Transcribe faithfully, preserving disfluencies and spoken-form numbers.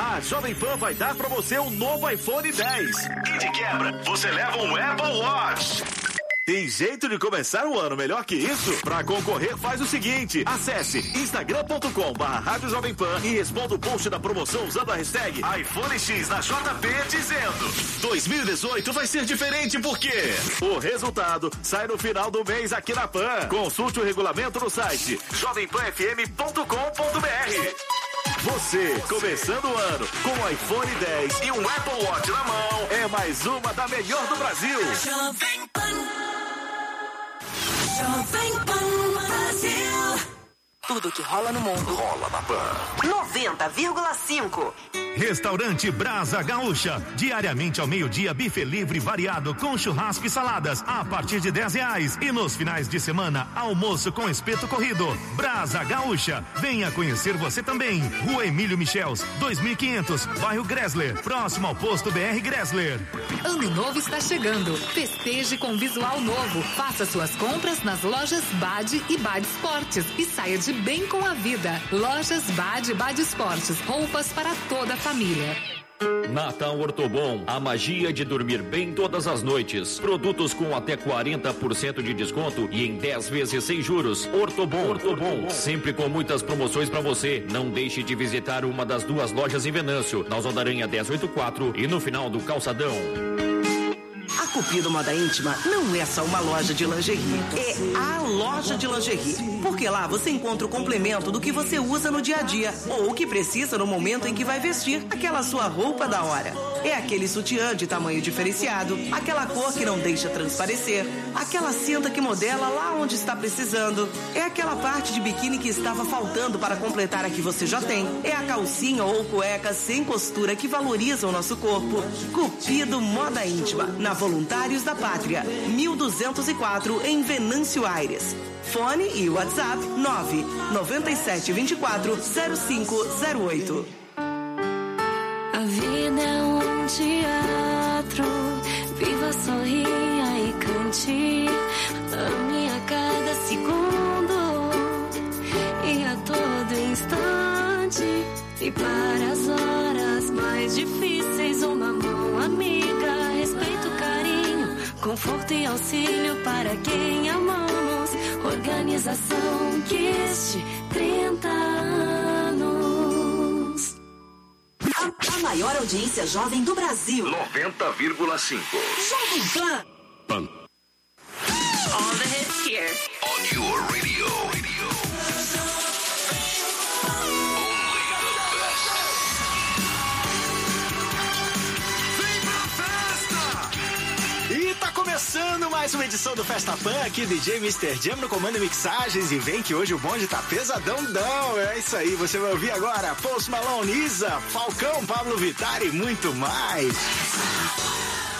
A Jovem Pan vai dar pra você um novo iPhone dez. E de quebra, você leva um Apple Watch. Tem jeito de começar o ano melhor que isso? Pra concorrer, faz o seguinte: acesse instagram ponto com barra rádio Jovem Pan e responda o post da promoção usando a hashtag iPhone X na J P dizendo: dois mil e dezoito vai ser diferente porque o resultado sai no final do mês aqui na Pan. Consulte o regulamento no site jovem pan f m ponto com ponto b r. Você, começando o ano com o iPhone dez e um Apple Watch na mão, é mais uma da melhor do Brasil. Jovem Pan. Jovem Pan Brasil. Tudo que rola no mundo rola na Pan noventa vírgula cinco. Restaurante Brasa Gaúcha, diariamente ao meio-dia, bife livre variado com churrasco e saladas a partir de dez reais e nos finais de semana, almoço com espeto corrido. Brasa Gaúcha, venha conhecer você também. Rua Emílio Michels, dois mil e quinhentos, bairro Gressler, próximo ao posto B R Gressler. Ano novo está chegando, festeje com visual novo, faça suas compras nas lojas Bad e Bad Esportes e saia de bem com a vida. Lojas Bad e Bad Esportes, roupas para toda a família. Natal Ortobon, a magia de dormir bem todas as noites. Produtos com até quarenta por cento de desconto e em dez vezes sem juros. Ortobon, Ortobon, sempre com muitas promoções para você. Não deixe de visitar uma das duas lojas em Venâncio, na Oswaldo Aranha dez oitenta e quatro e no final do Calçadão. A Cupido Moda Íntima não é só uma loja de lingerie, é a loja de lingerie. Porque lá você encontra o complemento do que você usa no dia a dia ou o que precisa no momento em que vai vestir aquela sua roupa da hora. É aquele sutiã de tamanho diferenciado, aquela cor que não deixa transparecer, aquela cinta que modela lá onde está precisando, é aquela parte de biquíni que estava faltando para completar a que você já tem, é a calcinha ou cueca sem costura que valoriza o nosso corpo. Cupido Moda Íntima, na Voluntários da Pátria, mil duzentos e quatro, em Venâncio Aires. Fone e WhatsApp nove nove sete dois quatro zero cinco zero oito. A vida é um teatro, viva, sorria e cante. Ame a cada segundo e a todo instante. E para as horas mais difíceis, uma mão amiga, respeito, carinho, conforto e auxílio para quem amamos. Organização que este trinta anos. A, a maior audiência jovem do Brasil. noventa vírgula cinco. Jovem Pan. Pan. All the hits here. On your radio. radio. Começando mais uma edição do Festa Pan, aqui D J mister Jam no comando e mixagens, e vem que hoje o bonde tá pesadão, é isso aí, você vai ouvir agora Post Malone, Isa, Falcão, Pablo Vittar e muito mais.